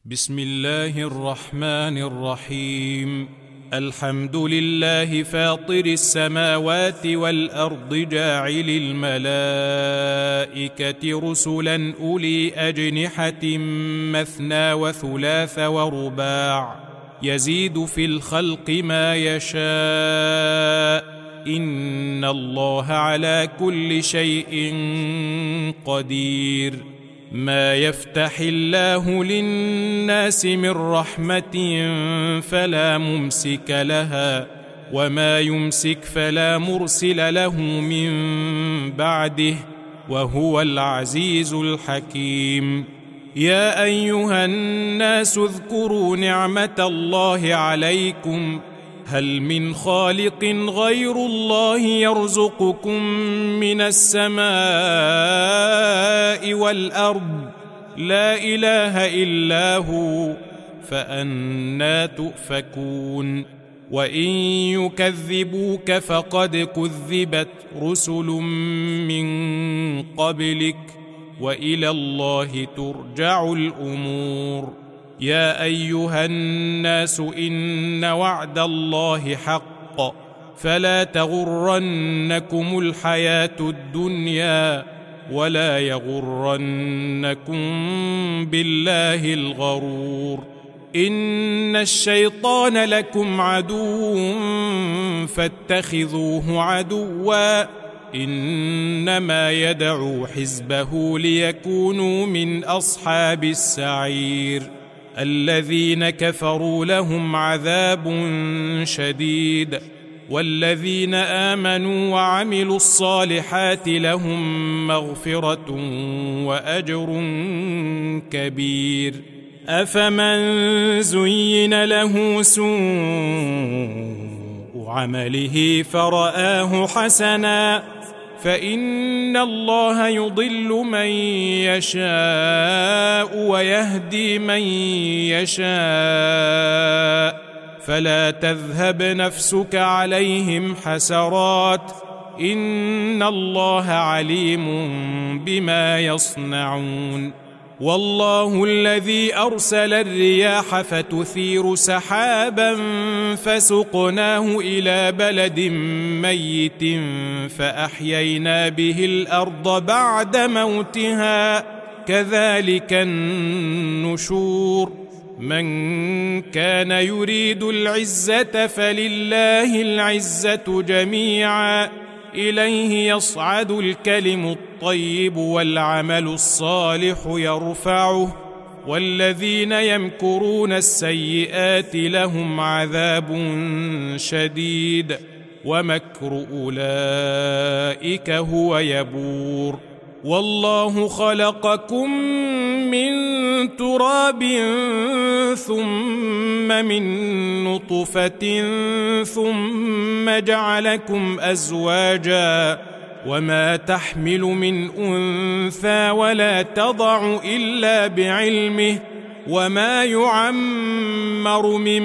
بسم الله الرحمن الرحيم. الحمد لله فاطر السماوات والأرض جاعل الملائكة رسلا أولي أجنحة مثنى وثلاث ورباع يزيد في الخلق ما يشاء إن الله على كل شيء قدير. ما يفتح الله للناس من رحمة فلا ممسك لها وما يمسك فلا مرسل له من بعده وهو العزيز الحكيم. يا أيها الناس اذكروا نعمة الله عليكم هل من خالق غير الله يرزقكم من السماء والأرض لا إله إلا هو فأنى تؤفكون. وإن يكذبوك فقد كذبت رسل من قبلك وإلى الله ترجع الأمور. يا أيها الناس إن وعد الله حق فلا تغرنكم الحياة الدنيا ولا يغرنكم بالله الغرور. إن الشيطان لكم عدو فاتخذوه عدوا إنما يدعو حزبه ليكونوا من أصحاب السعير. الذين كفروا لهم عذاب شديد والذين آمنوا وعملوا الصالحات لهم مغفرة وأجر كبير. أفمن زين له سوء عمله فرآه حسنا فإن الله يضل من يشاء ويهدي من يشاء فلا تذهب نفسك عليهم حسرات إن الله عليم بما يصنعون. والله الذي أرسل الرياح فتثير سحابا فسقناه إلى بلد ميت فأحيينا به الأرض بعد موتها كذلك النشور. من كان يريد العزة فلله العزة جميعا إليه يصعد الكلم الطيب والعمل الصالح يرفعه والذين يمكرون السيئات لهم عذاب شديد ومكر أولئك هو يبور. والله خلقكم من تراب ثم من نطفة ثم جعلكم أزواجا وما تحمل من أنثى ولا تضع إلا بعلمه وما يعمر من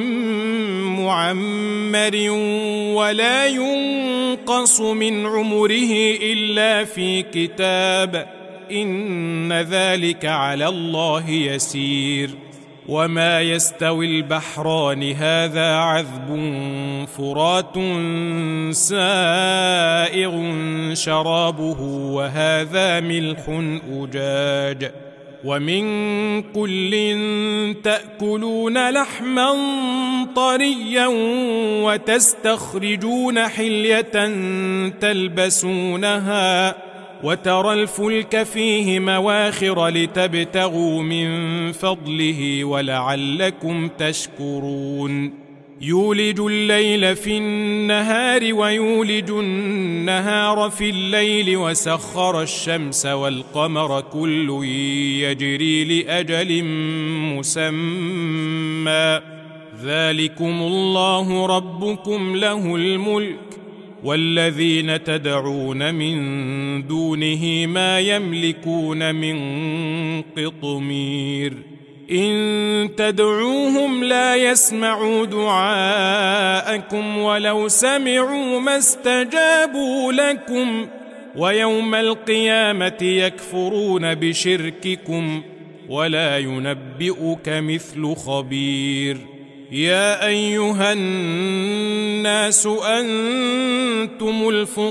معمر ولا ينقص من عمره إلا في كتاب إن ذلك على الله يسير. وما يستوي البحران هذا عذب فرات سائغ شرابه وهذا ملح أجاج ومن كل تأكلون لحما طريا وتستخرجون حلية تلبسونها وترى الفلك فيه مواخر لتبتغوا من فضله ولعلكم تشكرون. يولج الليل في النهار ويولج النهار في الليل وسخر الشمس والقمر كل يجري لأجل مسمى ذلكم الله ربكم له الملك والذين تدعون من دونه ما يملكون من قطمير. إن تدعوهم لا يسمعوا دعاءكم ولو سمعوا ما استجابوا لكم ويوم القيامة يكفرون بشرككم ولا ينبئك مثل خبير. يا أيها الناس أنتم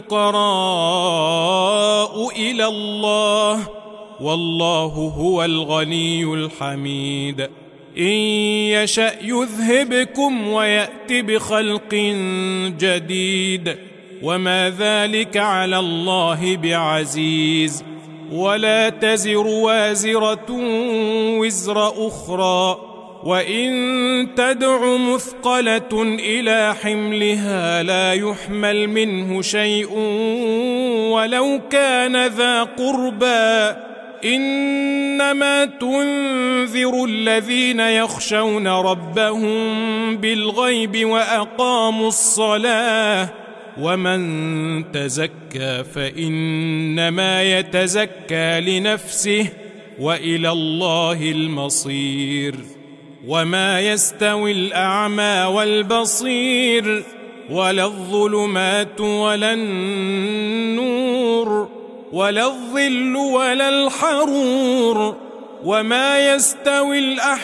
الفقراء إلى الله والله هو الغني الحميد. إن يشأ يذهبكم ويأت بخلق جديد وما ذلك على الله بعزيز. ولا تزر وازرة وزر أخرى وإن تدع مثقلة إلى حملها لا يحمل منه شيء ولو كان ذا قربى. إنما تنذر الذين يخشون ربهم بالغيب وأقاموا الصلاة ومن تزكى فإنما يتزكى لنفسه وإلى الله المصير. وما يستوي الأعمى والبصير ولا الظلمات ولا النور ولا الظل ولا الحرور وما يستوي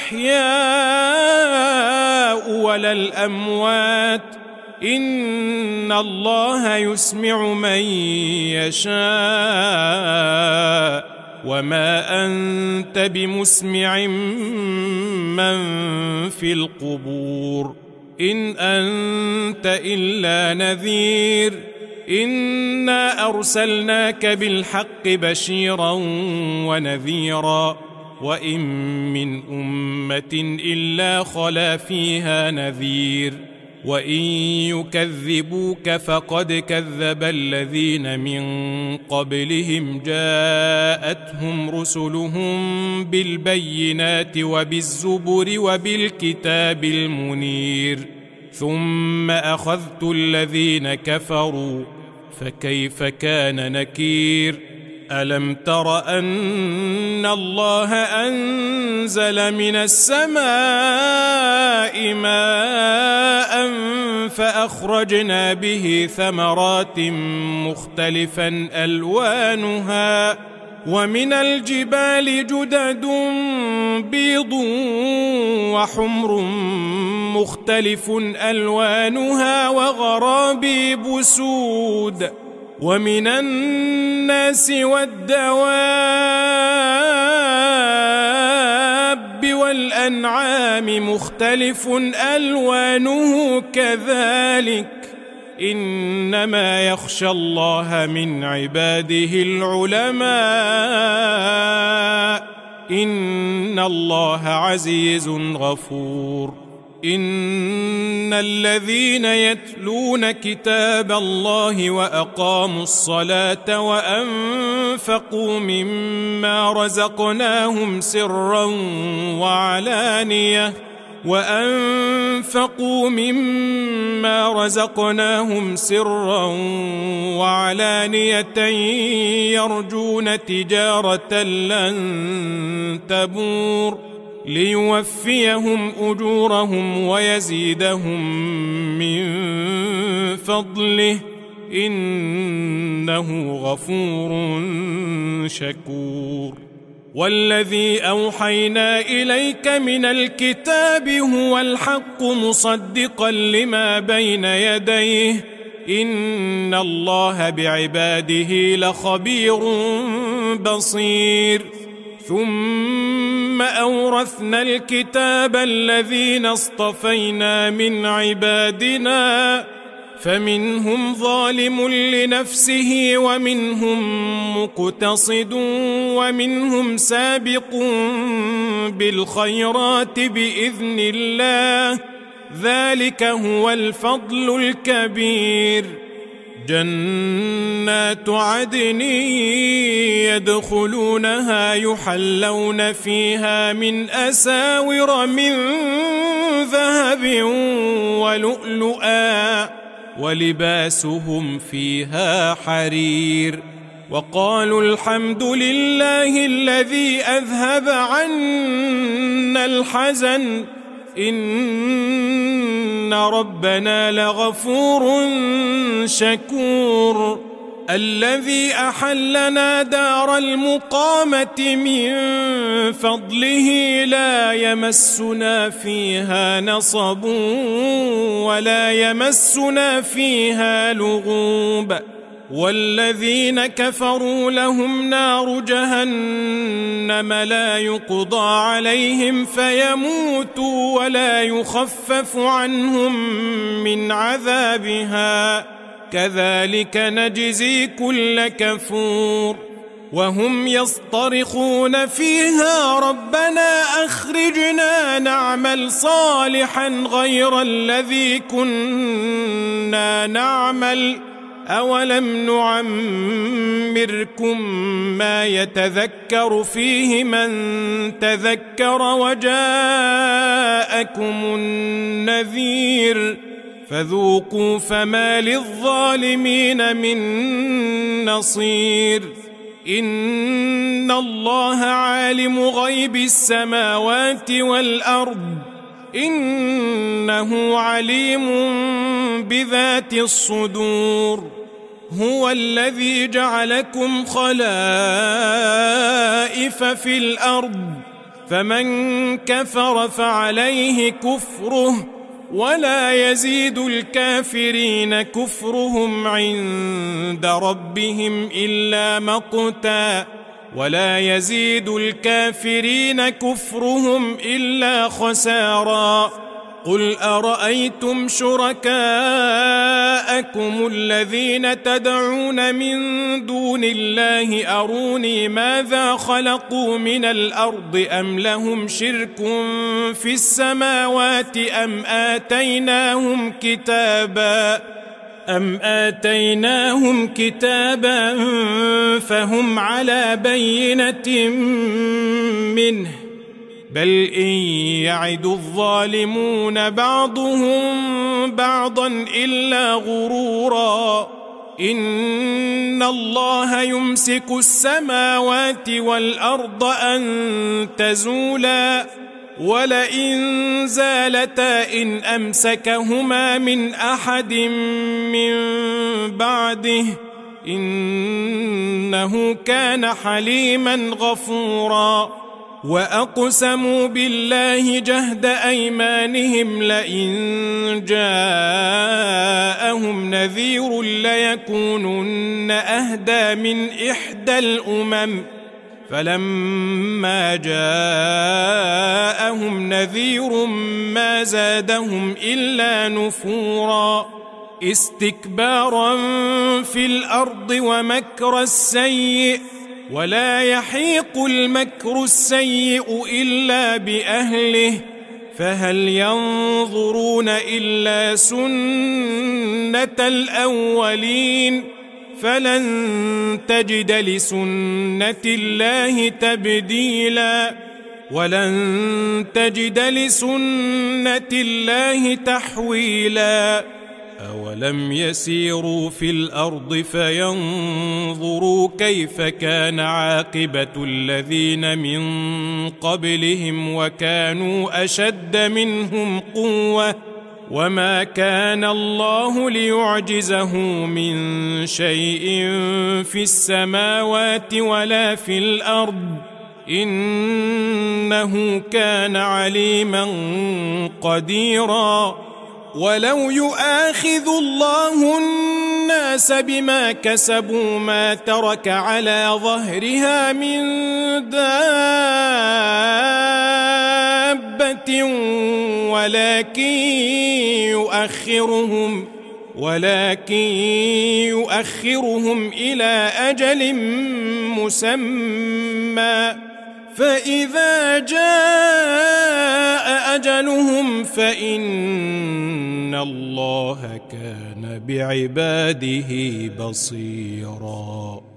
الأحياء ولا الأموات إن الله يسمع من يشاء وما أنت بمسمع من في القبور إن أنت إلا نذير. إنا أرسلناك بالحق بشيرا ونذيرا وإن من أمة إلا خلا فيها نذير. وإن يكذبوك فقد كذب الذين من قبلهم جاءتهم رسلهم بالبينات وبالزبر وبالكتاب المنير ثم أخذت الذين كفروا فكيف كان نكير. ألم تر أن الله أنزل من السماء ماء فأخرجنا به ثمرات مختلفا ألوانها ومن الجبال جدد بيض وحمر مختلف ألوانها وغرابيب سود ومن الناس والدواب والأنعام مختلف ألوانه كذلك إنما يخشى الله من عباده العلماء إن الله عزيز غفور. إن الذين يتلون كتاب الله وأقاموا الصلاة وأنفقوا مما رزقناهم سرا وعلانية يرجون تجارة لن تبور ليوفيهم أجورهم ويزيدهم من فضله إنه غفور شكور. والذي أوحينا إليك من الكتاب هو الحق مصدقا لما بين يديه إن الله بعباده لخبير بصير. ثم أورثنا الكتاب الذين اصطفينا من عبادنا فمنهم ظالم لنفسه ومنهم مقتصد ومنهم سابق بالخيرات بإذن الله ذلك هو الفضل الكبير. جنات عدن يدخلونها يحلون فيها من أساور من ذهب ولؤلؤا ولباسهم فيها حرير. وقالوا الحمد لله الذي أذهب عنا الحزن إن ربنا لغفور شكور. الذي أحلنا دار المقامة من فضله لا يمسنا فيها نصب ولا يمسنا فيها لغوب والذين كفروا لهم نار جهنم لا يقضى عليهم فيموتوا ولا يخفف عنهم من عذابها كذلك نجزي كل كفور وهم يصطرخون فيها ربنا أخرجنا نعمل صالحا غير الذي كنا نعمل أولم نعمركم ما يتذكر فيه من تذكر وجاءكم النذير فذوقوا فما للظالمين من نصير إن الله عالم غيب السماوات والأرض إنه عليم بذات الصدور هو الذي جعلكم خلائف في الأرض فمن كفر فعليه كفره ولا يزيد الكافرين كفرهم عند ربهم إلا مقتا ولا يزيد الكافرين كفرهم إلا خسارا قل أرأيتم شركاءكم الذين تدعون من دون الله أروني ماذا خلقوا من الأرض أم لهم شرك في السماوات أم آتيناهم كتابا فهم على بينة منه بل إن يعد الظالمون بعضهم بعضا إلا غرورا إن الله يمسك السماوات والأرض أن تزولا ولئن زالتا إن أمسكهما من أحد من بعده إنه كان حليما غفورا وأقسموا بالله جهد أيمانهم لئن جاءهم نذير ليكونن أهدى من إحدى الأمم فلما جاءهم نذير ما زادهم إلا نفورا استكبارا في الأرض ومكر السيء ولا يحيق المكر السيء إلا بأهله فهل ينظرون إلا سنة الأولين فلن تجد لسنة الله تبديلا ولن تجد لسنة الله تحويلا أولم يسيروا في الأرض فينظروا كيف كان عاقبة الذين من قبلهم وكانوا أشد منهم قوة وما كان الله ليعجزه من شيء في السماوات ولا في الأرض إنه كان عليما قديرا ولو يؤاخذ الله الناس بما كسبوا ما ترك على ظهرها من دابة ولكن يؤخرهم إلى أجل مسمى فإذا جاء أجلهم فإن الله كان بعباده بصيراً.